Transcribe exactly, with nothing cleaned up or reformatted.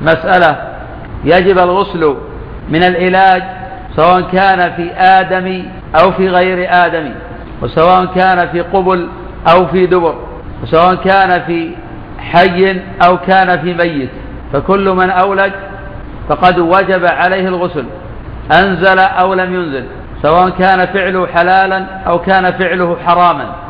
مسألة: يجب الغسل من العلاج سواء كان في آدمي أو في غير آدمي، وسواء كان في قبل أو في دبر، وسواء كان في حي أو كان في ميت، فكل من أولج فقد وجب عليه الغسل أنزل أو لم ينزل، سواء كان فعله حلالا أو كان فعله حراما.